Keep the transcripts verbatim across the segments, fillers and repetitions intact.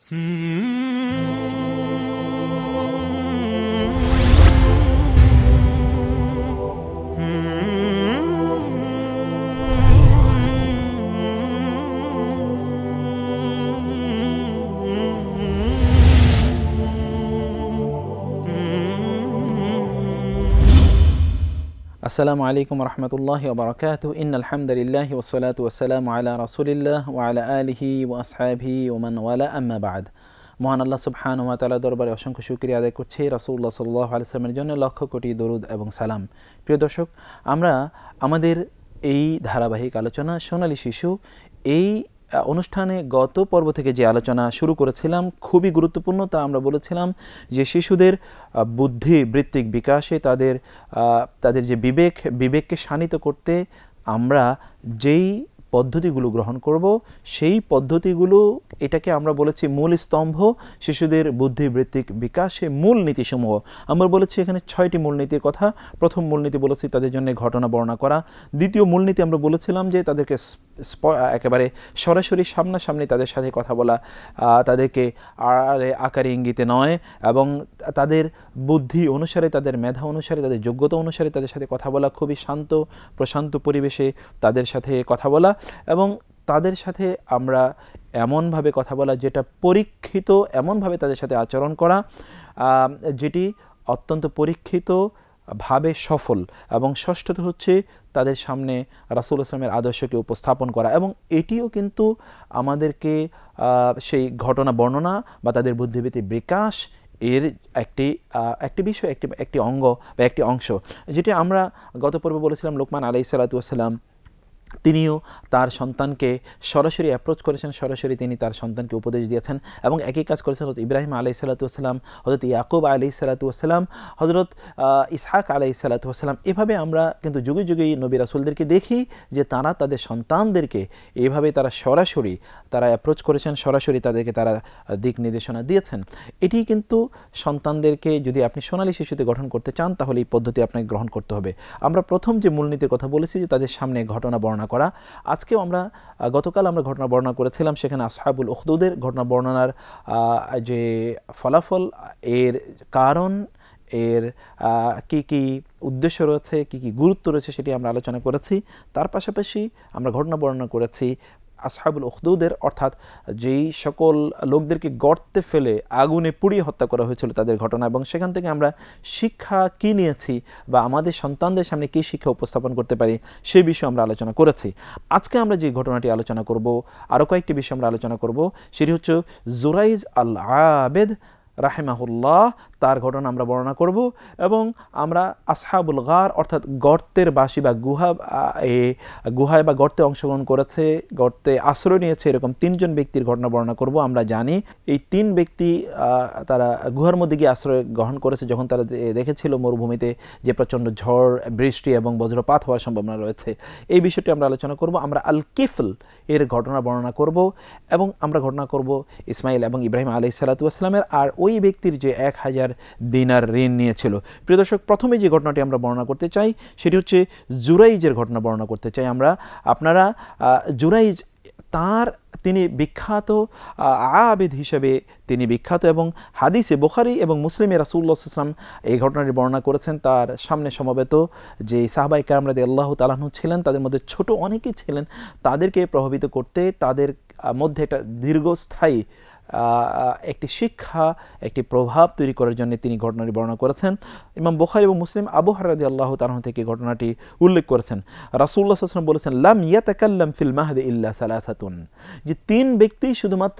আসসালামু আলাইকুম রহমতুল্লাহি ওয়া বারাকাতুহু ইন্নাল হামদুলিল্লাহি ওয়াস সালাতু ওয়াস সালামু আলা রাসূলিল্লাহ ওয়া আলা আলিহি ওয়া আসহাবিহি ওয়া মান ওয়ালা আম্মা বা'দ। মহান আল্লাহ সুবহানাহু ওয়া তাআলা দরবারে অসংখ্য শুকরিয়া আদায় করছি রাসূলুল্লাহ সাল্লাল্লাহু আলাইহি ওয়াসাল্লামের জন্য লক্ষ কোটি দরুদ এবং সালাম। প্রিয় দর্শক, আমরা আমাদের এই ধারাবাহিক আলোচনা সোনালী শিশু এই অনুষ্ঠানে গত পর্ব থেকে যে আলোচনা শুরু করেছিলাম খুবই গুরুত্বপূর্ণ। তা আমরা বলেছিলাম যে শিশুদের বুদ্ধি বৃত্তিক বিকাশে তাদের তাদের যে বিবেক বিবেককে শানিত করতে আমরা যেই পদ্ধতিগুলো গ্রহণ করব সেই পদ্ধতিগুলো এটাকে আমরা বলেছি মূল স্তম্ভ শিশুদের বুদ্ধিবৃত্তিক বিকাশে মূল নীতিসমূহ। আমরা বলেছি এখানে ছয়টি মূলনীতির কথা। প্রথম মূলনীতি বলেছি তাদের জন্য ঘটনা বর্ণনা করা। দ্বিতীয় মূলনীতি আমরা বলেছিলাম যে তাদেরকে একেবারে সরাসরি সামনাসামনি তাদের সাথে কথা বলা, তাদেরকে আড়ালে আকারে ইঙ্গিতে নয়, এবং তাদের বুদ্ধি অনুসারে তাদের মেধা অনুসারে তাদের যোগ্যতা অনুসারে তাদের সাথে কথা বলা, খুবই শান্ত প্রশান্ত পরিবেশে তাদের সাথে কথা বলা, এবং তাদের সাথে আমরা এমনভাবে কথা বলা যেটা পরীক্ষিত, এমনভাবে তাদের সাথে আচরণ করা যেটি অত্যন্ত পরীক্ষিত ভাবে সফল। এবং ষষ্ঠত হচ্ছে তাদের সামনে রাসূল ইসলামের আদর্শকে উপস্থাপন করা, এবং এটিও কিন্তু আমাদেরকে সেই ঘটনা বর্ণনা বা তাদের বুদ্ধিবৃত্তিক বিকাশ এর একটি একটি বিষয়, একটি একটি অঙ্গ বা একটি অংশ, যেটি আমরা গত পর্বে বলেছিলাম লোকমান আলাইহিস সালাতু ওয়াস সালাম তিনিও তার সন্তানকে সরাসরি অ্যাপ্রোচ করেছেন, সরাসরি তিনি তার সন্তানকে উপদেশ দিয়েছেন, এবং একই কাজ করেছেন হযরত ইব্রাহিম আলাইহিস সালাতু ওয়াস সালাম, হযরত ইয়াকুব আলাইহিস সালাতু ওয়াস সালাম, হযরত ইসহাক আলাইহিস সালাতু ওয়াস সালাম। এভাবে আমরা কিন্তু যুগে যুগেই নবী রাসূলদেরকে দেখি যে তারা তাদের সন্তানদেরকে এভাবে তারা সরাসরি তারা অ্যাপ্রোচ করেছেন, সরাসরি তাদেরকে তারা দিক নির্দেশনা দিয়েছেন। এটি কিন্তু সন্তানদেরকে যদি আপনি সোনালী শিশুতে গঠন করতে চান তাহলে এই পদ্ধতি আপনাকে গ্রহণ করতে হবে। আমরা প্রথম যে মূলনীতির কথা বলেছি যে তাদের সামনে ঘটনা বর্ণনা করা। আজকেও আমরা গতকাল আমরা ঘটনা বর্ণনা করেছিলাম, সেখানে আসহাবুল উখদুদের ঘটনা বর্ণনার যে ফলাফল, এর কারণ, এর কি কি উদ্দেশ্য রয়েছে, কি কি গুরুত্ব রয়েছে সেটি আমরা আলোচনা করেছি। তার পাশাপাশি আমরা ঘটনা বর্ণনা করেছি আসহাবুল উখদুদের, অর্থাৎ যেই সকল লোকদেরকে গর্তে ফেলে আগুনে পুড়িয়ে হত্যা করা হয়েছিল তাদের ঘটনা, এবং সেখান থেকে আমরা শিক্ষা কি নিয়েছি বা আমাদের সন্তানদের সামনে কী শিক্ষা উপস্থাপন করতে পারি সেই বিষয়ে আমরা আলোচনা করেছি। আজকে আমরা যে ঘটনাটি আলোচনা করব, আরও কয়েকটি বিষয় আমরা আলোচনা করব, সেটি হচ্ছে জুরাইজ আল আবেদ রাহিমাহুল্লাহ, তার ঘটনা আমরা বর্ণনা করব, এবং আমরা আসহাবুল গার অর্থাৎ গর্তের বাসী বা গুহা এ গুহায় বা গর্তে অংশগ্রহণ করেছে, গর্তে আশ্রয় নিয়েছে এরকম তিনজন ব্যক্তির ঘটনা বর্ণনা করব। আমরা জানি এই তিন ব্যক্তি তারা গুহার মধ্যে গিয়ে আশ্রয় গ্রহণ করেছে যখন তারা দেখেছিল মরুভূমিতে যে প্রচণ্ড ঝড় বৃষ্টি এবং বজ্রপাত হওয়ার সম্ভাবনা রয়েছে। এই বিষয়টি আমরা আলোচনা করব। আমরা আল কিফল এর ঘটনা বর্ণনা করব, এবং আমরা ঘটনা করব ইসমাইল এবং ইব্রাহিম আলাইহিস সালাতু ওয়াস সালামের, আর ওই ব্যক্তির যে এক হাজার দিনার ঋণ নিয়েছিল। প্রিয় দর্শক, প্রথমে যে ঘটনাটি আমরা বর্ণনা করতে চাই সেটি হচ্ছে জুরাইজের ঘটনা বর্ণনা করতে চাই আমরা। আপনারা জুরাইজ তার তিনি বিখ্যাত আবেদ হিসেবে তিনি বিখ্যাত, এবং হাদিসে বুখারী এবং মুসলিমে রাসূলুল্লাহ সাল্লাল্লাহু আলাইহি ওয়াসাল্লাম এই ঘটনাটি বর্ণনা করেছেন। তার সামনে সমবেত যে সাহাবায়ে কেরাম রাদিয়াল্লাহু তাআলা আনহু ছিলেন, তাদের মধ্যে ছোট অনেকেই ছিলেন, তাদেরকে প্রভাবিত করতে, তাদের মধ্যে একটা দীর্ঘস্থায়ী একটি শিক্ষা, একটি প্রভাব তৈরি করার জন্য তিনি ঘটনাটি বর্ণনা করেছেন। ইমাম বুখারী এবং মুসলিম আবু হুরায়রা রাদিয়াল্লাহু তাআলা আনহু থেকে ঘটনাটি উল্লেখ করেছেন। রাসূলুল্লাহ সাল্লাল্লাহু আলাইহি ওয়াসাল্লাম বলেছেন, লাম ইয়াতাকাল্লাম ফিল মাহদি ইল্লা সালাসাতুন, যে তিন ব্যক্তি শুধুমাত্র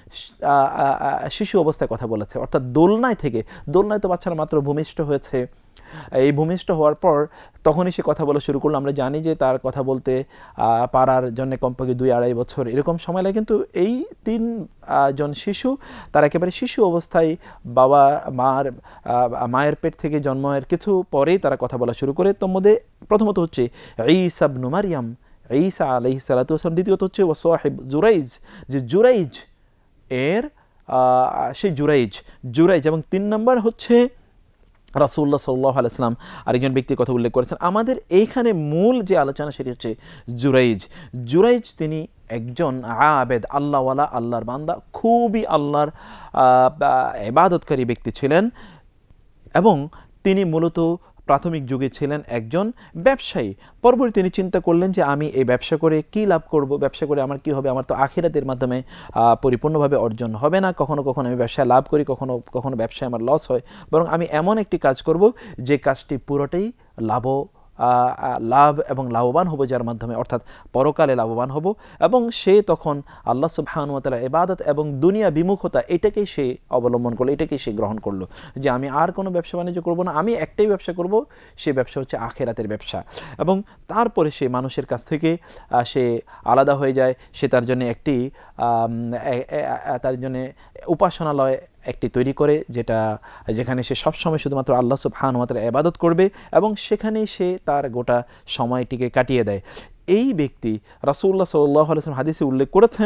শিশু অবস্থায় কথা বলেছে, অর্থাৎ দোলনায় থেকে, দোলনায় তো বাচ্চারা মাত্র ভূমিষ্ঠ হয়েছে, এই ভূমিষ্ঠ হওয়ার পর তখনই সে কথা বলা শুরু করলো। আমরা জানি যে তার কথা বলতে পারার জন্য কমপক্ষে দুই আড়াই বছর এরকম সময় লাগে, কিন্তু এই তিন জন শিশু তারা একেবারে শিশু অবস্থায় বাবা মার মায়ের পেট থেকে জন্মের কিছু পরেই তারা কথা বলা শুরু করে। তোর মধ্যে প্রথমত হচ্ছে ঈসা ইবনু মারইয়াম, ঈসা আলাইহিস সালাতু ওয়াস সালাম। দ্বিতীয়ত হচ্ছে ওয়া সাহিব জুরাইজ, যে জুরাইজ এর সেই জুরাইজ জুরাইজ এবং তিন নম্বর হচ্ছে রাসূলুল্লাহ সাল্লাল্লাহু আলাইহি ওয়াসাল্লাম আরেকজন ব্যক্তির কথা উল্লেখ করেছেন। আমাদের এইখানে মূল যে আলোচনা সেটি হচ্ছে জুরাইজ। জুরাইজ তিনি একজন আবেদ, আল্লাহওয়ালা, আল্লাহর বান্দা, খুবই আল্লাহর ইবাদতকারী ব্যক্তি ছিলেন এবং তিনি মূলত প্রাথমিক যুগে ছিলেন একজন ব্যবসায়ী। পরবর্তী তিনি চিন্তা করলেন যে আমি এই ব্যবসা করে কি লাভ করব, ব্যবসা করে আমার কি হবে, আমার তো আখিরাতের মাধ্যমে পরিপূর্ণভাবে অর্জন হবে না। কখনো কখনো আমি ব্যবসায় লাভ করি, কখনো কখনো ব্যবসায় আমার লস হয়, বরং আমি এমন একটি কাজ করব যে কাজটি পুরোটাই লাভ লাভ এবং লাভবান হব, যার মাধ্যমে অর্থাৎ পরকালে লাভবান হব। এবং সে তখন আল্লাহ সুবহানাহু ওয়া তাআলার ইবাদত এবং দুনিয়া বিমুখতা এটাকেই সে অবলম্বন করলো, এটাকেই সে গ্রহণ করলো যে আমি আর কোনো ব্যবসা বাণিজ্য করব না, আমি একটাই ব্যবসা করব, সে ব্যবসা হচ্ছে আখিরাতের ব্যবসা। এবং তারপরে সে মানুষের কাছ থেকে সে আলাদা হয়ে যায়, সে তার জন্য একটি তার জন্য উপাসনালয় একটি তৈরি করে, যেটা যেখানে সে সবসময় শুধুমাত্র আল্লাহ সুবহানাহু ওয়া তাআলার ইবাদত করবে এবং সেখানেই সে তার গোটা সময়টিকে কাটিয়ে দেয়। এই ব্যক্তি রাসূলুল্লাহ সাল্লাল্লাহু আলাইহি ওয়াসাল্লাম হাদিসে উল্লেখ করেছেন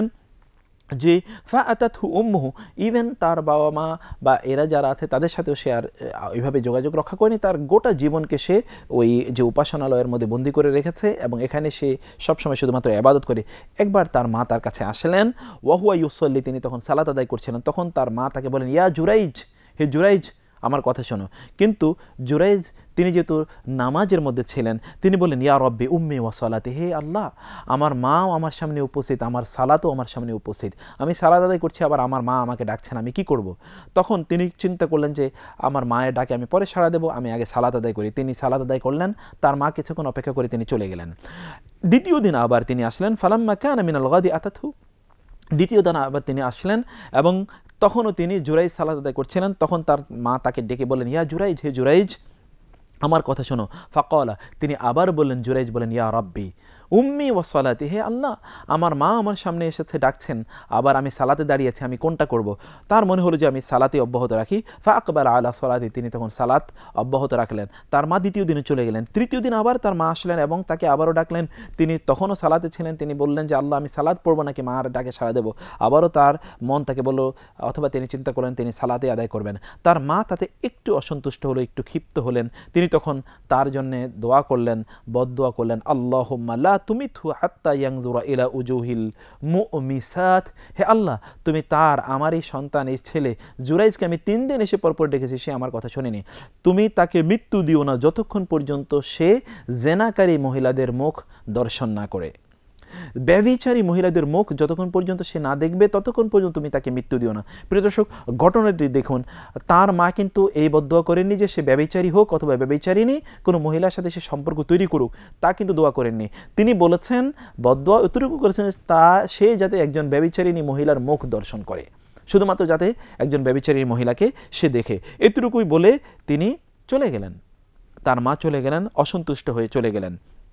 যে ফাআতাতহু উম্মুহু, ইভেন তার বাবা মা বা এরা যারা আছে তাদের সাথেও সে আর ওইভাবে যোগাযোগ রক্ষা করেনি, তার গোটা জীবনকে সে ওই যে উপাসনালয়ের মধ্যে বন্দী করে রেখেছে এবং এখানে সে সবসময় শুধুমাত্র ইবাদত করে। একবার তার মা তার কাছে আসলেন, ওয়াহুয়া ইউসাল্লি, তিনি তখন সালাত আদায় করছিলেন। তখন তার মা তাকে বলেন, ইয়া জুরাইজ, হে জুরাইজ আমার কথা শোনো। কিন্তু জুরাইজ তিনি যেহেতু নামাজের মধ্যে ছিলেন, তিনি বললেন, ইয়া রব্বি উম্মি ওয়া সালাতি, হে আল্লাহ আমার মাও আমার সামনে উপস্থিত, আমার সালাতও আমার সামনে উপস্থিত, আমি সালাত আদায় করছি আবার আমার মা আমাকে ডাকছেন, আমি কি করব? তখন তিনি চিন্তা করলেন যে আমার মায়ের ডাকে আমি পরে সাড়া দেবো, আমি আগে সালাত আদায় করি। তিনি সালাত আদায় করলেন, তার মা কিছুক্ষণ অপেক্ষা করে তিনি চলে গেলেন। দ্বিতীয় দিন আবার তিনি আসলেন, ফালাম্মা কানা মিনাল গাদি আতাতহু, দ্বিতীয় দিন আবার তিনি আসলেন এবং তখনও তিনি জুরাইজ সালাত আদায় করছিলেন। তখন তার মা তাকে ডেকে বললেন, ইয়া জুরাইজ, হে জুরাইজ আমার কথা শোনো। ফাকালা, তিনি আবার বললেন, জুরাইজ বলেন, ইয়া রাব্বি উম্মি ওয়া সালাতি, হে আল্লাহ আমার মা আমার সামনে এসেছে ডাকছেন, আবার আমি সালাতে দাঁড়িয়েছি, আমি কোনটা করব? তার মনে হলো যে আমি সালাতে অব্যাহত রাখি। ফাআকবালা আলা সালাতি, তিনি তখন সালাত অব্যাহত রাখলেন। তার মা দ্বিতীয় দিনে চলে গেলেন। তৃতীয় দিন আবার তার মা আসলেন এবং তাকে আবারও ডাকলেন। তিনি তখনও সালাতে ছিলেন। তিনি বললেন যে আল্লাহ আমি সালাত পড়বো নাকি মার ডাকে সাড়া দেবো? আবারও তার মন তাকে বলল, অথবা তিনি চিন্তা করলেন তিনি সালাতে আদায় করবেন। তার মা তাতে একটু অসন্তুষ্ট হলো, একটু ক্ষিপ্ত হলেন। তিনি তখন তার জন্যে দোয়া করলেন, বদদোয়া করলেন, আল্লাহুম্মা লা তুমিতহু হাত্তা ইয়ানজুরা ইলা উজুহিল মুমিসাত, হে আল্লাহ তুমি তার আমার এই সন্তান এই ছেলে জুরাইজকে আমি তিন দিন এসে পরপর ডেকেছি, সে আমার কথা শোনেনি, তুমি তাকে মৃত্যু দিও না যতক্ষণ পর্যন্ত সে জেনাকারী মহিলাদের মুখ দর্শন না করে, ব্যভিচারী মহিলাদের মুখ যতক্ষণ পর্যন্ত সে না দেখবে ততক্ষণ পর্যন্ত তুমি তাকে মৃত্যু দিও না। প্রিয় দর্শক, ঘটনাটি দেখুন, তার মা কিন্তু এই বদদোয়া করেননি যে সে ব্যভিচারী হোক অথবা ব্যভিচারিণী কোনো মহিলার সাথে সে সম্পর্ক তৈরি করুক, তা কিন্তু দোয়া করেননি। তিনি বলেছেন, বদদোয়া এতটুকু করেছেন তা সে যাতে একজন ব্যভিচারিণী মহিলার মুখ দর্শন করে, শুধুমাত্র যাতে একজন ব্যভিচারী মহিলাকে সে দেখে, এতটুকুই বলে তিনি চলে গেলেন। তার মা চলে গেলেন, অসন্তুষ্ট হয়ে চলে গেলেন।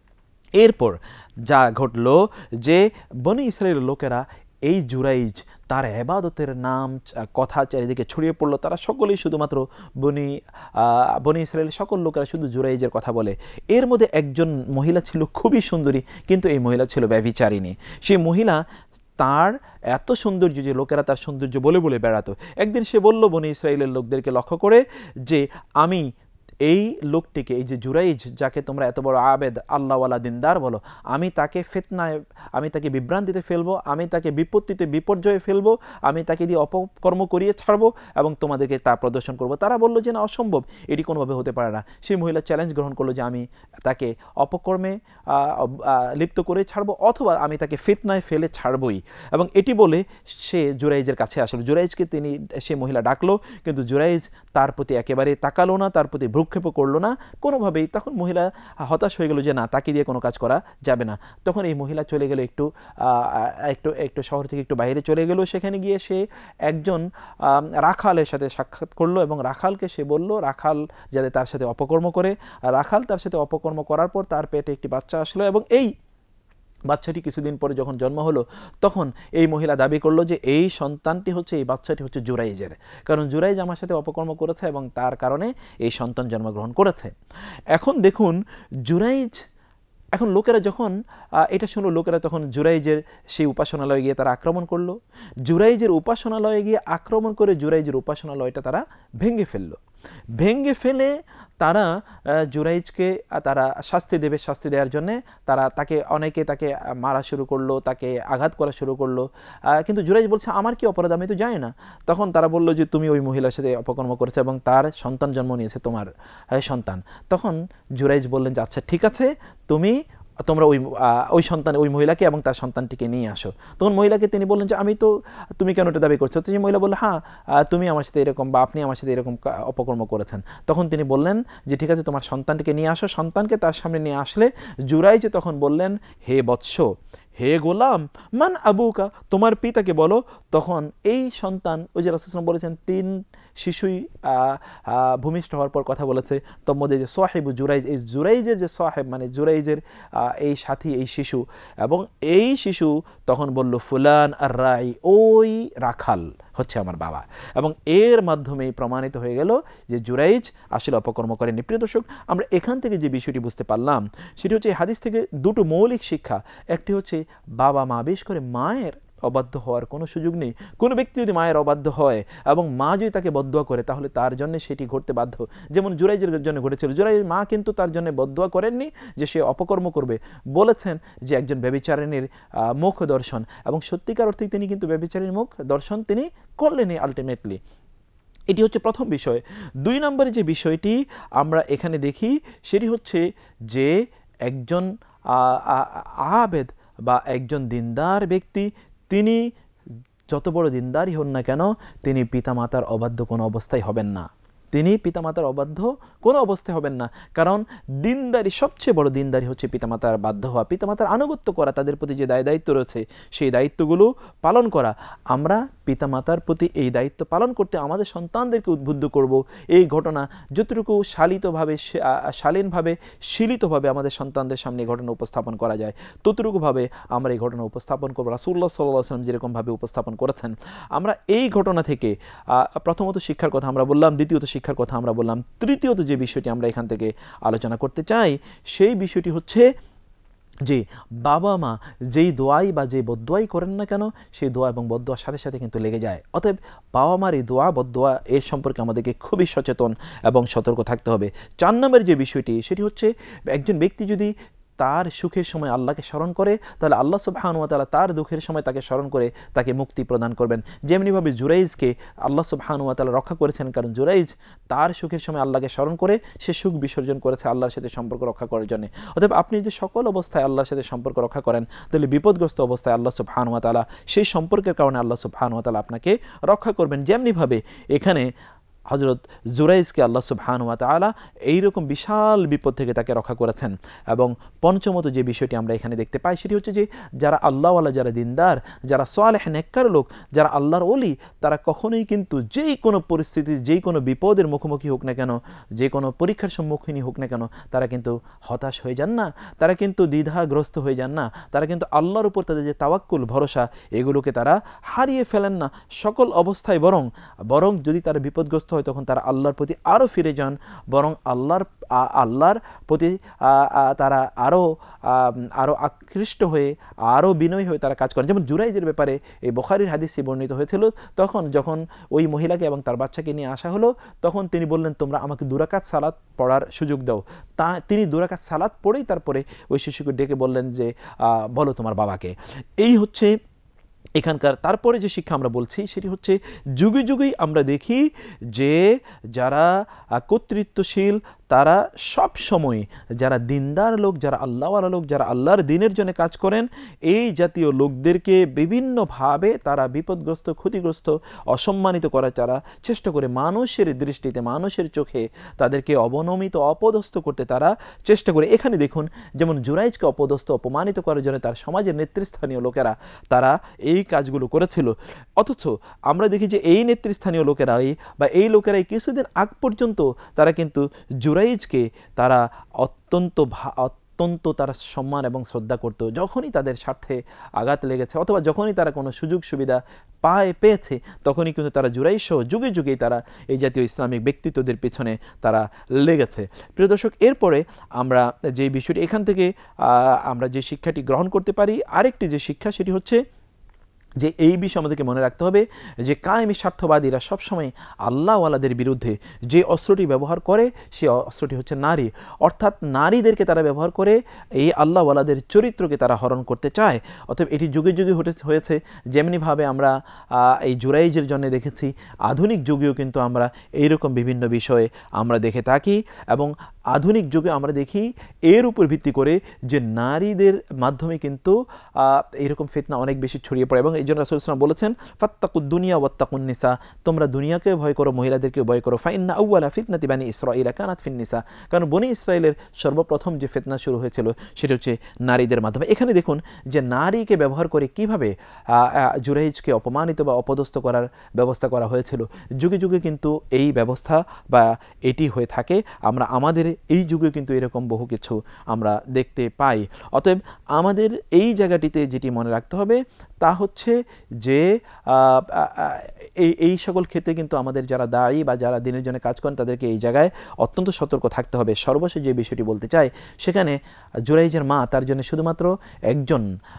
এরপর যা ঘটল যে বনি ইসরায়েলের লোকেরা এই জুরাইজ তার ইবাদতের নাম কথা চারিদিকে ছড়িয়ে পড়লো, তারা সকলেই শুধুমাত্র বনি বনি ইসরায়েলের সকল লোকেরা শুধু জুরাইজের কথা বলে। এর মধ্যে একজন মহিলা ছিল খুবই সুন্দরী, কিন্তু এই মহিলা ছিল ব্যভিচারিণী। সেই মহিলা তার এত সৌন্দর্য যে লোকেরা তার সৌন্দর্য বলে বলে বেড়াতো। একদিন সে বলল বনি ইসরায়েলের লোকদেরকে লক্ষ্য করে যে আমি এই লোকটিকে, এই যে জুরাইজ যাকে তোমরা এত বড় আবেদ আল্লাহওয়ালা দিনদার বলো, আমি তাকে ফিতনায়, আমি তাকে বিভ্রান্তিতে ফেলবো, আমি তাকে বিপত্তিতে বিপর্যয়ে ফেলবো, আমি তাকে দিয়ে অপকর্ম করিয়ে ছাড়বো এবং তোমাদেরকে তা প্রদর্শন করব। তারা বললো যে না, অসম্ভব, এটি কোনোভাবে হতে পারে না। সেই মহিলা চ্যালেঞ্জ গ্রহণ করলো যে আমি তাকে অপকর্মে লিপ্ত করে ছাড়বো অথবা আমি তাকে ফিতনায় ফেলে ছাড়বই। এবং এটি বলে সে জুরাইজের কাছে আসলো। জুরাইজকে তিনি সে মহিলা ডাকলো, কিন্তু জুরাইজ তার প্রতি একেবারে তাকালো না, তার প্রতি ভ্রুক্ষেপ করলো না কোনোভাবেই। তখন মহিলা হতাশ হয়ে গেল যে না, তাকে দিয়ে কোনো কাজ করা যাবে না। তখন এই মহিলা চলে গেল একটু একটু একটু শহর থেকে একটু বাইরে চলে গেল। সেখানে গিয়ে সে একজন রাখালের সাথে সাক্ষাৎ করলো এবং রাখালকে সে বলল রাখাল যাতে তার সাথে অপকর্ম করে। রাখাল তার সাথে অপকর্ম করার পর তার পেটে একটি বাচ্চা আসলো এবং এই বাচ্চাটি কিছুদিন পরে যখন জন্ম হলো তখন এই মহিলা দাবি করলো যে এই সন্তানটি হচ্ছে, এই বাচ্চাটি হচ্ছে জুরাইজের, কারণ জুরাইজ আমার সাথে অপকর্ম করেছে এবং তার কারণে এই সন্তান জন্মগ্রহণ করেছে। এখন দেখুন জুরাইজ, এখন লোকেরা যখন এটা শুনলো, লোকেরা তখন জুরাইজের সেই উপাসনালয়ে গিয়ে তারা আক্রমণ করলো। জুরাইজের উপাসনালয়ে গিয়ে আক্রমণ করে জুরাইজের উপাসনালয়টা তারা ভেঙে ফেললো। ভেঙে ফেলে তারা জুরাইজকে তারা শাস্তি দেবে। শাস্তি দেওয়ার জন্যে তারা তাকে অনেকে তাকে মারা শুরু করলো, তাকে আঘাত করা শুরু করলো। কিন্তু জুরাইজ বলছে আমার কি অপরাধ, আমি তো জানি না। তখন তারা বলল যে তুমি ওই মহিলার সাথে অপকর্ম করেছো এবং তার সন্তান জন্ম নিয়েছে, তোমার সন্তান। তখন জুরাইজ বললেন যে আচ্ছা ঠিক আছে, তুমি তোমরা ওই ওই সন্তান ওই মহিলাকে এবং তার সন্তানটিকে নিয়ে আসো। তখন মহিলাকে তিনি বললেন যে আমি তো, তুমি কেন এটা দাবি করছো? তো সেই মহিলা বলল হ্যাঁ তুমি আমার সাথে এরকম বা আপনি আমার সাথে এরকম অপকর্ম করেছেন। তখন তিনি বললেন যে ঠিক আছে তোমার সন্তানটিকে নিয়ে আসো। সন্তানকে তার সামনে নিয়ে আসলে জুরাইজ তখন বললেন হে বৎস, হে গোলাম, মান আবুকা, তোমার পিতাকে বলো। তখন এই সন্তান, ওই যে রাসূল সাল্লাল্লাহু আলাইহি ওয়াসাল্লাম বলেছেন তিন শিশুই ভূমিষ্ঠ হওয়ার পর কথা বলেছে, তোর মধ্যে যে সাহেব জুরাইজ, এই জুরাইজের যে সাহেব মানে জুরাইজের এই সাথী, এই শিশু, এবং এই শিশু তখন বলল ফুলান আর রাই, ওই রাখাল হচ্ছে আমার বাবা। এবং এর মাধ্যমেই প্রমাণিত হয়ে গেল যে জুরাইজ আসলে অপকর্ম করেনি। প্রিয় দর্শক, আমরা এখান থেকে যে বিষয়টি বুঝতে পারলাম সেটি হচ্ছে এই হাদিস থেকে দুটো মৌলিক শিক্ষা। একটি হচ্ছে বাবা মা, বিশেষ করে মায়ের অবাধ্য হওয়ার কোনো সুযোগ নেই। কোনো ব্যক্তি যদি মায়ের অবাধ্য হয় এবং মা যদি তাকে বদদুয়া করে তাহলে তার জন্য সেটি ঘটতে বাধ্য। যেমন জুরাইজের জন্য ঘটেছিল। জুরাইজের মা কিন্তু তার জন্য বদদুয়া করেননি যে সে অপকর্ম করবে, বলেছেন যে একজন ব্যভিচারিণীর মুখ দর্শন, এবং সত্যিকার অর্থেই তিনি কিন্তু ব্যভিচারিণীর মুখ দর্শন তিনি করলেনই আলটিমেটলি। এটি হচ্ছে প্রথম বিষয়। দুই নম্বরে যে বিষয়টি আমরা এখানে দেখি সেটি হচ্ছে যে একজন আবেদ বা একজন দিনদার ব্যক্তি, তিনি যত বড় দিনদারই হন না কেন তিনি পিতামাতার অবাধ্য কোনো অবস্থায় হবেন না। তিনি পিতামাতার অবাধ্য কোনো অবস্থায় হবেন না। কারণ দিনদারি, সবচেয়ে বড় দিনদারি হচ্ছে পিতামাতার বাধ্য হওয়া, পিতামাতার আনুগত্য করা, তাদের প্রতি যে দায় দায়িত্ব রয়েছে সেই দায়িত্বগুলো পালন করা। আমরা পিতামাতার প্রতি এই দায়িত্ব পালন করতে আমাদের সন্তানদেরকে উদ্বুদ্ধ করব। এই ঘটনা যতটুকু শালিতভাবে, শালীনভাবে, শীলিতভাবে আমাদের সন্তানদের সামনে এই ঘটনা উপস্থাপন করা যায় ততটুকুভাবে আমরা এই ঘটনা উপস্থাপন করব। রাসূলুল্লাহ সাল্লাল্লাহু আলাইহি ওয়াসাল্লাম যেরকমভাবে উপস্থাপন করেছেন। আমরা এই ঘটনা থেকে প্রথমত শিক্ষার কথা আমরা বললাম, দ্বিতীয়ত শিক্ষার কথা আমরা বললাম, তৃতীয়ত যে বিষয়টি আমরা এখান থেকে আলোচনা করতে চাই সেই বিষয়টি হচ্ছে যে বাবা মা যেই দোয়াই বা যেই বদদোয়াই করেন না কেন সেই দোয়া এবং বদদোয়ার সাথে সাথে কিন্তু লেগে যায়। অতএব বাবা মার এই দোয়া বদদোয়া এর সম্পর্কে আমাদেরকে খুবই সচেতন এবং সতর্ক থাকতে হবে। চার নম্বরের যে বিষয়টি সেটি হচ্ছে একজন ব্যক্তি যদি তার সুখের সময় আল্লাহকে স্মরণ করে তাহলে আল্লাহ সুবহানাহু ওয়া তাআলা তার দুঃখের সময় তাকে স্মরণ করে তাকে মুক্তি প্রদান করবেন। যেমনিভাবে জুরাইজকে আল্লাহ সুবহানাহু ওয়া তাআলা রক্ষা করেছেন, কারণ জুরাইজ তার সুখের সময় আল্লাহকে স্মরণ করে সে সুখ বিসর্জন করেছে আল্লাহর সাথে সম্পর্ক রক্ষা করার জন্য। অতএব আপনি যদি সকল অবস্থায় আল্লাহর সাথে সম্পর্ক রক্ষা করেন তাহলে বিপদগ্রস্ত অবস্থায় আল্লাহ সুবহানাহু ওয়া তাআলা সেই সম্পর্কের কারণে আল্লাহ সুবহানাহু ওয়া তাআলা আপনাকে রক্ষা করবেন। যেমনিভাবে এখানে হযরত জুরাইজকে আল্লাহ সুবহানাহু ওয়া তাআলা এইরকম বিশাল বিপদ থেকে তাকে রক্ষা করেছেন। এবং পঞ্চমত যে বিষয়টি আমরা এখানে দেখতে পাই সেটি হচ্ছে যে যারা আল্লাহওয়ালা, যারা দিনদার, যারা সালেহ নেককার লোক, যারা আল্লাহর ওলি, তারা কখনোই কিন্তু যেই কোনো পরিস্থিতি, যেই কোনো বিপদের মুখোমুখি হোক না কেন, যে কোনো পরীক্ষার সম্মুখীন হোক না কেন, তারা কিন্তু হতাশ হয়ে যান না, তারা কিন্তু দ্বিধাগ্রস্ত হয়ে যান না, তারা কিন্তু আল্লাহর উপর তাদের যে তাওয়াক্কুল, ভরসা, এগুলোকে তারা হারিয়ে ফেলেন না সকল অবস্থায়। বরং বরং যদি তারা বিপদগ্রস্ত হয় তখন তারা আল্লাহর প্রতি আরও ফিরে যান, বরং আল্লাহর আল্লাহর প্রতি তারা আরও আরও আকৃষ্ট হয়ে, আরও বিনয়ী হয়ে তারা কাজ করেন। যেমন জুরাইজের ব্যাপারে এই বুখারীর হাদিসে বর্ণিত হয়েছিল, তখন যখন ওই মহিলাকে এবং তার বাচ্চাকে নিয়ে আসা হলো তখন তিনি বললেন তোমরা আমাকে দু রাকাত সালাত পড়ার সুযোগ দাও। তা তিনি দু রাকাত সালাত পড়েই তারপরে ওই শিশুকে ডেকে বললেন যে বলো তোমার বাবাকে। এই হচ্ছে এখানকার তারপরে যে শিক্ষা আমরা বলছি সেটি হচ্ছে যুগে যুগেই আমরা দেখি যে যারা কর্তৃত্বশীল তারা সব সময়, যারা দিনদার লোক, যারা আল্লাহওয়ালা লোক, যারা আল্লাহর দিনের জন্য কাজ করেন, এই জাতীয় লোকদেরকে বিভিন্নভাবে তারা বিপদগ্রস্ত, ক্ষতিগ্রস্ত, অসম্মানিত করার তারা চেষ্টা করে। মানুষের দৃষ্টিতে, মানুষের চোখে তাদেরকে অবনমিত, অপদস্থ করতে তারা চেষ্টা করে। এখানে দেখুন যেমন জুরাইজকে অপদস্থ, অপমানিত করার জন্য তার সমাজের নেতৃস্থানীয় লোকেরা তারা এই কাজগুলো করেছিল। অথচ আমরা দেখি যে এই নেতৃস্থানীয় লোকেরাই বা এই লোকেরাই কিছুদিন আগ পর্যন্ত তারা কিন্তু জুরাইজকে তারা অত্যন্ত অত্যন্ত তারা সম্মান এবং শ্রদ্ধা করত। যখনই তাদের স্বার্থে আঘাত লেগেছে অথবা যখনই তারা কোনো সুযোগ সুবিধা পায় পেয়েছে তখনই কিন্তু তারা জুরাইজ সহ যুগে যুগেই তারা এই জাতীয় ইসলামিক ব্যক্তিত্বদের পিছনে তারা লেগেছে। প্রিয় দর্শক, এরপরে আমরা যে বিষয়টি এখান থেকে আমরা যে শিক্ষাটি গ্রহণ করতে পারি, আরেকটি যে শিক্ষা সেটি হচ্ছে যে এই বিষয় আমাদেরকে মনে রাখতে হবে যে কায়েমি স্বার্থবাদীরা সবসময় আল্লাহওয়ালাদের বিরুদ্ধে যে অস্ত্রটি ব্যবহার করে সেই অস্ত্রটি হচ্ছে নারী, অর্থাৎ নারীদেরকে তারা ব্যবহার করে এই আল্লাহওয়ালাদের চরিত্রকে তারা হরণ করতে চায়। অতএব এটি যুগে যুগে হয়েছে, যেমনিভাবে আমরা এই জুরাইজের জন্য দেখেছি, আধুনিক যুগেও কিন্তু আমরা এইরকম বিভিন্ন বিষয়ে আমরা দেখে থাকি এবং আধুনিক যুগে আমরা দেখি এর উপর ভিত্তি করে যে নারীদের মাধ্যমে কিন্তু এইরকম ফিতনা অনেক বেশি ছড়িয়ে পড়ে। এবং এই জন্য রাসূলুল্লাহ সাল্লাল্লাহু আলাইহি ওয়াসাল্লাম বলেছেন, ফাত্তাকুদ দুনিয়া ওয়াত্তাকুন নিসা, তোমরা দুনিয়াকে ভয় করো, মহিলাদেরকে ভয় করো। ফাইন্না আউওয়ালা ফিতনাতি বানি ইসরাঈল কানাত ফিন নিসা, কারণ বনি ইসরায়েলের সর্বপ্রথম যে ফিতনা শুরু হয়েছিল সেটা হচ্ছে নারীদের মাধ্যমে। এখানে দেখুন যে নারীকে ব্যবহার করে কিভাবে জুরাইজকে অপমানিত বা অপদস্থ করার ব্যবস্থা করা হয়েছিল। যুগে যুগে কিন্তু এই ব্যবস্থা বা এটি হয়ে থাকে। আমরা আমাদের এই যুগে কিন্তু এরকম বহু কিছু আমরা দেখতে পাই। অতএব আমাদের এই জায়গাটিতে যেটি মনে রাখতে হবে তা হচ্ছে যে এই এই সকল ক্ষেত্রে কিন্তু আমাদের যারা দায়ী বা যারা দিনের জন্য কাজ করেন তাদেরকে এই জায়গায় অত্যন্ত সতর্ক থাকতে হবে। সর্বশেষ যে বিষয়টি বলতে চাই, সেখানে জুরাইজের মা তার জন্য শুধুমাত্র একজন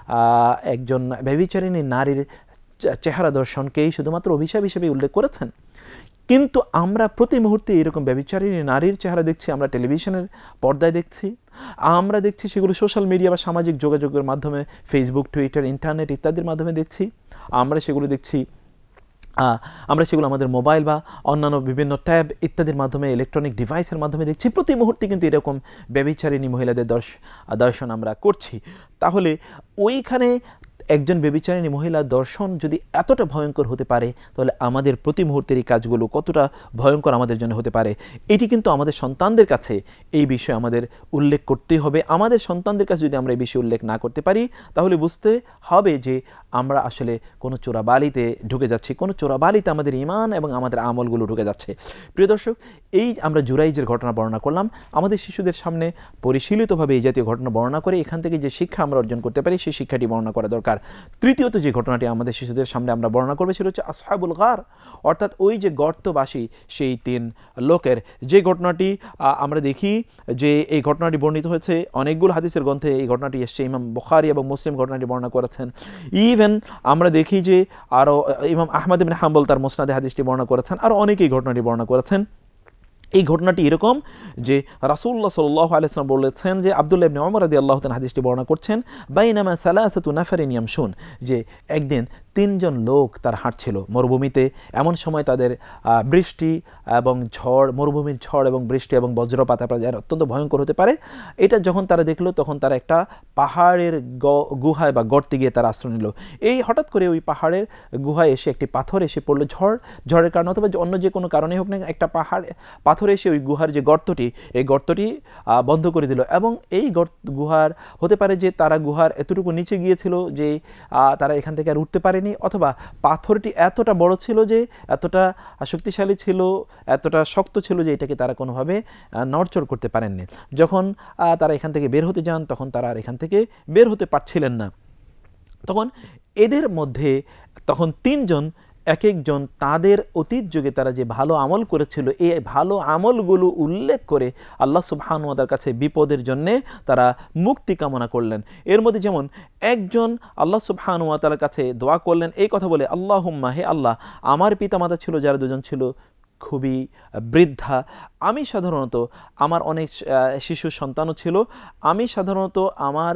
একজন ব্যভিচারিণী নারীর চেহারা দর্শনকেই শুধুমাত্র অভিশাপ হিসেবে উল্লেখ করেছেন, কিন্তু আমরা প্রতি মুহূর্তে এরকম ব্যভিচারিণী নারীর চেহারা দেখছি, আমরা টেলিভিশনের পর্দায় দেখছি, আমরা দেখছি সেগুলো সোশ্যাল মিডিয়া বা সামাজিক যোগাযোগের মাধ্যমে, ফেসবুক, টুইটার, ইন্টারনেট ইত্যাদির মাধ্যমে দেখছি, আমরা সেগুলো দেখছি আমরা সেগুলো আমাদের মোবাইল বা অন্যান্য বিভিন্ন ট্যাব ইত্যাদির মাধ্যমে, ইলেকট্রনিক ডিভাইসের মাধ্যমে দেখছি। প্রতি মুহূর্তে কিন্তু এরকম ব্যভিচারিণী মহিলাদের দর্শন আমরা করছি। তাহলে ওইখানে একজন ব্যভিচারিণী মহিলার দর্শন যদি এতটা ভয়ঙ্কর হতে পারে, তাহলে আমাদের প্রতি মুহূর্তের এই কাজগুলো কতটা ভয়ঙ্কর আমাদের জন্য হতে পারে, এটি কিন্তু আমাদের সন্তানদের কাছে এই বিষয়ে আমাদের উল্লেখ করতেই হবে। আমাদের সন্তানদের কাছে যদি আমরা এই বিষয়ে উল্লেখ না করতে পারি, তাহলে বুঝতে হবে যে আমরা আসলে কোনো চোরাবালিতে ঢুকে যাচ্ছি, কোনো চোরাবালিতে আমাদের ঈমান এবং আমাদের আমলগুলো ঢুকে যাচ্ছে। প্রিয় দর্শক, এই আমরা জুরাইজের ঘটনা বর্ণনা করলাম, আমাদের শিশুদের সামনে পরিশীলিতভাবে এই জাতীয় ঘটনা বর্ণনা করে এখান থেকে যে শিক্ষা আমরা অর্জন করতে পারি সেই শিক্ষাটি বর্ণনা করা দরকার। তৃতীয়ত যে ঘটনাটি আমাদের শিশুদের সামনে আমরা বর্ণনা করবে সেটা হচ্ছে আসহাবুল গার, অর্থাৎ ওই যে গর্তবাসী সেই তিন লোকের যে ঘটনাটি আমরা দেখি যে এই ঘটনাটি বর্ণিত হয়েছে অনেকগুলো হাদিসের গ্রন্থে। এই ঘটনাটি এসছে, ইমাম বুখারী এবং মুসলিম ঘটনাটি বর্ণনা করেছেন। ইভেন আমরা দেখি যে আরও ইমাম আহমদ ইবনে হাম্বল তার মুসনাদে হাদিসটি বর্ণনা করেছেন, আর অনেকেই ঘটনাটি বর্ণনা করেছেন। এই ঘটনাটি এরকম যে রাসূলুল্লাহ সাল্লাল্লাহু আলাইহি ওয়াসাল্লাম বলেছেন যে আব্দুল্লাহ ইবনে ওমর রাদিয়াল্লাহু তাআলা হাদিসটি বর্ণনা করছেন, বাইনামা সালাসাতু নাফারিন ইয়ামশুন, যে একদিন তিনজন লোক তার হাঁটছিল মরুভূমিতে। এমন সময় তাদের বৃষ্টি এবং ঝড়, মরুভূমির ঝড় এবং বৃষ্টি এবং বজ্রপাত আপনার অত্যন্ত ভয়ঙ্কর হতে পারে। এটা যখন তারা দেখলো তখন তারা একটা পাহাড়ের গুহায় বা গর্তে গিয়ে তারা আশ্রয় নিল। এই হঠাৎ করে ওই পাহাড়ের গুহায় এসে একটি পাথর এসে পড়লো, ঝড় ঝড়ের কারণে অথবা অন্য যে কোনো কারণে হোক না, একটা পাহাড় পাথর এসে ওই গুহার যে গর্তটি, এই গর্তটি বন্ধ করে দিল। এবং এই গর্ত গুহার হতে পারে যে তারা গুহার এতটুকু নিচে গিয়েছিল যে তারা এখান থেকে আর উঠতে পারেনি, অথবা পাথরটি এতটা বড় ছিল যে, এতটা শক্তিশালী ছিল, এতটা শক্ত ছিল যে এটাকে তারা কোনোভাবে নড়চড় করতে পারেননি। যখন তারা এখান থেকে বের হতে যান তখন তারা আর এখান থেকে বের হতে পারছিলেন না। তখন এদের মধ্যে তখন তিনজন এক একজন তাদের অতীত যুগে তারা যে ভালো আমল করেছিল এই ভালো আমলগুলো উল্লেখ করে আল্লাহ সুবহানাহু ওয়া তাআলার কাছে বিপদের জন্যে তারা মুক্তি কামনা করলেন। এর মধ্যে যেমন একজন আল্লাহ সুবহানাহু ওয়া তাআলার কাছে দোয়া করলেন এই কথা বলে, আল্লাহুম্মা, হে আল্লাহ, আমার পিতামাতা ছিল যারা দুজন ছিল খুবই বৃদ্ধা, আমি সাধারণত আমার অনেক শিশু সন্তানও ছিল, আমি সাধারণত আমার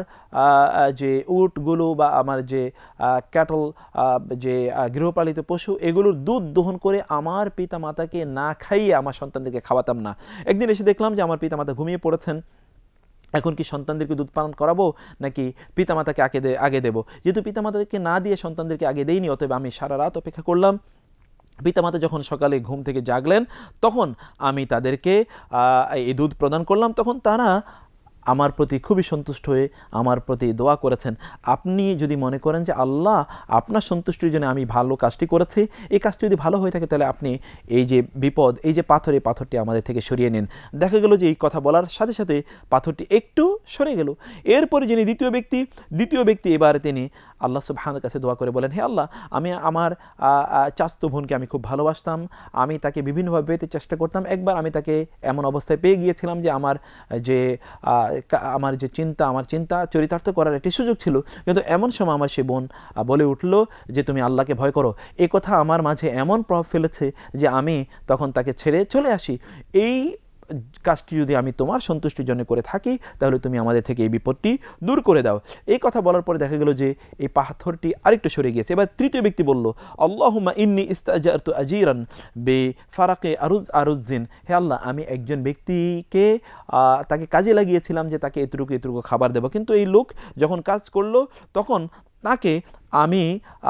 যে উটগুলো বা আমার যে ক্যাটল যে গৃহপালিত পশু এগুলোর দুধ দহন করে আমার পিতামাতাকে না খাইয়ে আমার সন্তানদেরকে খাওয়াতাম না। একদিন এসে দেখলাম যে আমার পিতামাতা ঘুমিয়ে পড়েছেন, এখন কি সন্তানদেরকে দুধ পান করাবো নাকি পিতামাতাকে আগে দে আগে দেবো? যেহেতু পিতামাতাকে না দিয়ে সন্তানদেরকে আগে দেইনি, অতএব আমি সারা রাত অপেক্ষা করলাম। পিতামাতা যখন সকালে ঘুম থেকে জাগলেন তখন আমি তাদেরকে এই দুধ প্রদান করলাম। তখন তারা আমার প্রতি খুবই সন্তুষ্ট হয়ে আমার প্রতি দোয়া করেছেন। আপনি যদি মনে করেন যে আল্লাহ আপনার সন্তুষ্টির জন্য আমি ভালো কাজটি করেছি, এই কাজটি যদি ভালো হয়ে থাকে তাহলে আপনি এই যে বিপদ, এই যে পাথর, এই পাথরটি আমাদের থেকে সরিয়ে নিন। দেখা গেল যে এই কথা বলার সাথে সাথে পাথরটি একটু সরে গেল। এরপরে যিনি দ্বিতীয় ব্যক্তি দ্বিতীয় ব্যক্তি এবার তিনি আল্লাহ সুবহানাহু কাছে দোয়া করে বলেন, হে আল্লাহ, আমি আমার চাচাতো বোনকে আমি খুব ভালোবাসতাম, আমি তাকে বিভিন্নভাবে পেতে চেষ্টা করতাম। একবার আমি তাকে এমন অবস্থায় পেয়ে গিয়েছিলাম যে আমার যে আমার যে চিন্তা আমার চিন্তা চরিতার্থ করার একটি সুযোগ ছিল। কিন্তু এমন সময় আমার সে বোন বলে উঠল যে তুমি আল্লাহকে ভয় করো। এই কথা আমার মাঝে এমন প্রভাব ফেলেছে যে আমি তখন তাকে ছেড়ে চলে আসি। এই কাজটি যদি আমি তোমার সন্তুষ্টির জন্য করে থাকি তাহলে তুমি আমাদের থেকে এই বিপদটি দূর করে দাও। এই কথা বলার পরে দেখা গেল যে এই পাথরটি আরেকটু সরে গিয়েছে। এবার তৃতীয় ব্যক্তি বলল, আল্লাহুম্মা ইন্নী ইস্তাজারতু আজিরান বে ফারাকে আরুজ আরুজিন, হে আল্লাহ আমি একজন ব্যক্তিকে তাকে কাজে লাগিয়েছিলাম যে তাকে এতটুকু এতটুকু খাবার দেবো, কিন্তু এই লোক যখন কাজ করলো তখন তাকে আমি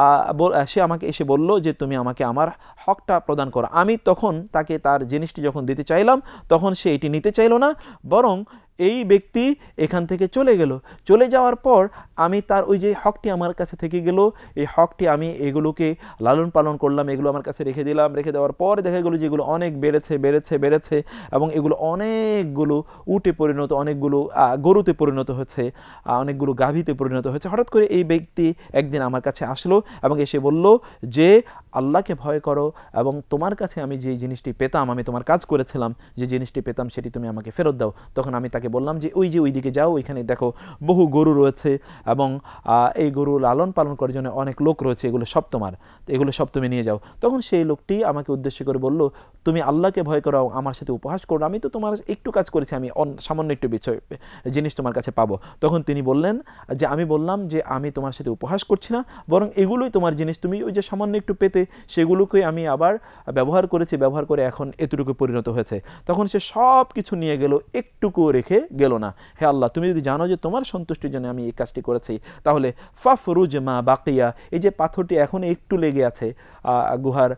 সে আমাকে এসে বলল যে তুমি আমাকে আমার হকটা প্রদান করো। আমি তখন তাকে তার জিনিসটি যখন দিতে চাইলাম তখন সে এটি নিতে চাইল না, বরং এই ব্যক্তি এখান থেকে চলে গেল। চলে যাওয়ার পর আমি তার ওই যে হকটি আমার কাছে থেকে গেল, এই হকটি আমি এগুলোকে লালন পালন করলাম, এগুলো আমার কাছে রেখে দিলাম। রেখে দেওয়ার পর দেখা গেলো যে এগুলো অনেক বেড়েছে বেড়েছে বেড়েছে এবং এগুলো অনেকগুলো উটে পরিণত, অনেকগুলো গরুতে পরিণত হচ্ছে, অনেকগুলো গাভীতে পরিণত হচ্ছে। হঠাৎ করে এই ব্যক্তি একদিন আমার কাছে আসলো এবং এসে বলল যে আল্লাহকে ভয় করো এবং তোমার কাছে আমি যে জিনিসটি পেতাম, আমি তোমার কাজ করেছিলাম, যে জিনিসটি পেতাম সেটি তুমি আমাকে ফেরত দাও। তখন আমি তাকে বললাম যে ওই যে ওই দিকে যাও, ওইখানে দেখো বহু গরু রয়েছে এবং এই গরু লালন পালন করার জন্য অনেক লোক রয়েছে, এগুলো সব তোমার, তো এগুলো সব তুমি নিয়ে যাও। তখন সেই লোকটি আমাকে উদ্দেশ্য করে বলল, তুমি আল্লাহকে ভয় করো, আমার সাথে উপহাস করো, আমি তো তোমার একটু কাজ করেছি, আমি সামান্য একটু বিষয় জিনিস তোমার কাছে পাবো। তখন তিনি বললেন যে আমি বললাম যে আমি তোমার সাথে উপহাস করছি না, বরং এগুলোই তোমার জিনিস, তুমি ওই যে সামান্য একটু পেতে সেগুলোকে আমি আবার ব্যবহার করেছি, ব্যবহার করে এখন এতটুকু পরিণত হয়েছে। তখন সে সব কিছু নিয়ে গেল, একটুকু রেখে গেল না। হে আল্লাহ, তুমি যদি জানো যে তোমার সন্তুষ্টির জন্য আমি এই কাজটি করেছি, তাহলে ফাফরুজ মা বাকিয়া, এই যে পাথরটি এখন একটু লেগে আছে গুহার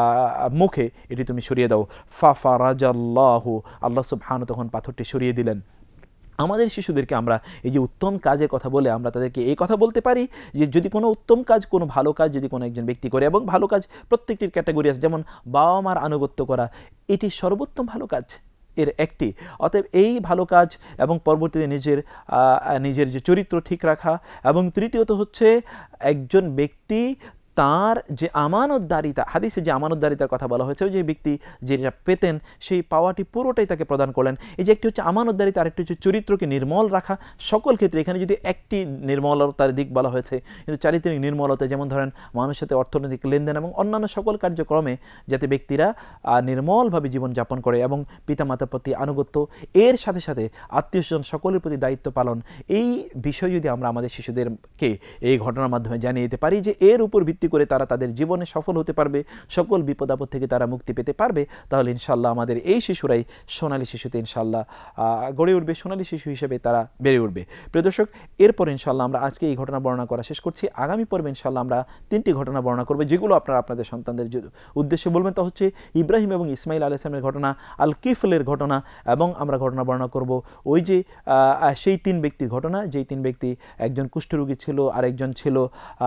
মুখে, এটি তুমি সরিয়ে দাও। ফাফারাজাল্লাহু, আল্লাহ সুবহানাহু তখন পাথরটি সরিয়ে দিলেন। আমাদের শিশুদেরকে আমরা এই যে উত্তম কাজের কথা বলে আমরা তাদেরকে এই কথা বলতে পারি যে যদি কোনো উত্তম কাজ, কোনো ভালো কাজ যদি কোনো একজন ব্যক্তি করে, এবং ভালো কাজ প্রত্যেকটির ক্যাটাগরি আছে, যেমন বাবা মার আনুগত্য করা, এটি সর্বোত্তম ভালো কাজ এর একটি। অতএব এই ভালো কাজ এবং পরবর্তীতে নিজের নিজের যে চরিত্র ঠিক রাখা, এবং তৃতীয়ত হচ্ছে একজন ব্যক্তি তার যে আমানতদারিতা, হাদিসে যে আমানতদারিতার কথা বলা হয়েছে, ওই যে ব্যক্তি যেটা পেতেন সেই পাওয়াটি পুরোটাই তাকে প্রদান করলেন। এই যে একটি হচ্ছে আমানতদারিতা, আরেকটি হচ্ছে চরিত্রকে নির্মল রাখা। সকল ক্ষেত্রে এখানে যদি একটি নির্মলতার দিক বলা হয়েছে, কিন্তু চারিত্রিক নির্মলতা, যেমন ধরেন মানুষের সাথে অর্থনৈতিক লেনদেন এবং অন্যান্য সকল কার্যক্রমে যাতে ব্যক্তিরা নির্মলভাবে জীবনযাপন করে, এবং পিতামাতার প্রতি আনুগত্য, এর সাথে সাথে আত্মীয়স্বজন সকলের প্রতি দায়িত্ব পালন, এই বিষয় যদি আমরা আমাদের শিশুদেরকে এই ঘটনার মাধ্যমে জানিয়ে দিতে পারি যে এর উপর ভিত্তি করে তারা তাদের জীবনে সফল হতে পারবে, সকল বিপদ আপদ থেকে তারা মুক্তি পেতে পারবে, তাহলে ইনশাআল্লাহ আমাদের এই শিশুরাই সোনালী শিশুতে ইনশাআল্লাহ গড়ে উঠবে, সোনালী শিশু হিসেবে তারা বেড়ে উঠবে। প্রিয় দর্শক, এরপর ইনশাআল্লাহ আমরা আজকে এই ঘটনা বর্ণনা করা শেষ করছি। আগামী পর্বে ইনশাআল্লাহ আমরা তিনটি ঘটনা বর্ণনা করব, যেগুলো আপনারা আপনাদের সন্তানদের উদ্দেশ্যে বলবেন। তা হচ্ছে ইব্রাহিম এবং ইসমাইল আলাইহিস সালামের ঘটনা, আল কিফলের ঘটনা, এবং আমরা ঘটনা বর্ণনা করব ওই যে সেই তিন ব্যক্তির ঘটনা, যেই তিন ব্যক্তি, একজন কুষ্ঠরোগী ছিল, আরেকজন ছিল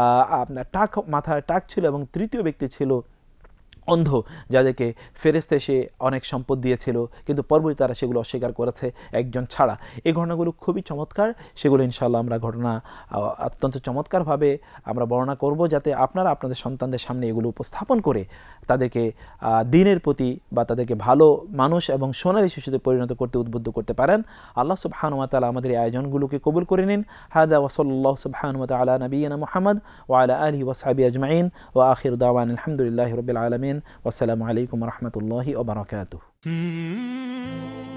টাক মাথা টাক ছিল, এবং তৃতীয় ব্যক্তি ছিল অন্ধ, যাদেরকে ফেরেশতা এসে অনেক সম্পদ দিয়েছিল, কিন্তু পরবর্তী তারা সেগুলো অস্বীকার করেছে একজন ছাড়া। এই ঘটনাগুলো খুবই চমৎকার, সেগুলো ইনশাআল্লাহ আমরা ঘটনা অত্যন্ত চমৎকারভাবে আমরা বর্ণনা করব, যাতে আপনারা আপনাদের সন্তানদের সামনে এগুলো উপস্থাপন করে তাদেরকে দ্বীনের প্রতি বা তাদেরকে ভালো মানুষ এবং সোনালী শিশুতে পরিণত করতে উদ্বুদ্ধ করতে পারেন। আল্লাহ সুবহানাহু ওয়া তাআলা আমাদের এই আয়োজনগুলোকে কবুল করে নিন। হাদা ওয়া সাল্লাল্লাহু সুবহানাহু ওয়া তাআলা নবিয়িনা মুহাম্মদ ওয়া আলা আলিহি ওয়া সাহবিহি আজমাইন ওয়া আখিরু দাওয়ানা আলহামদুলিল্লাহি রাব্বিল আলামিন। ওয়াসসালামু আলাইকুম ওয়া রাহমাতুল্লাহি ওয়া বারাকাতুহু।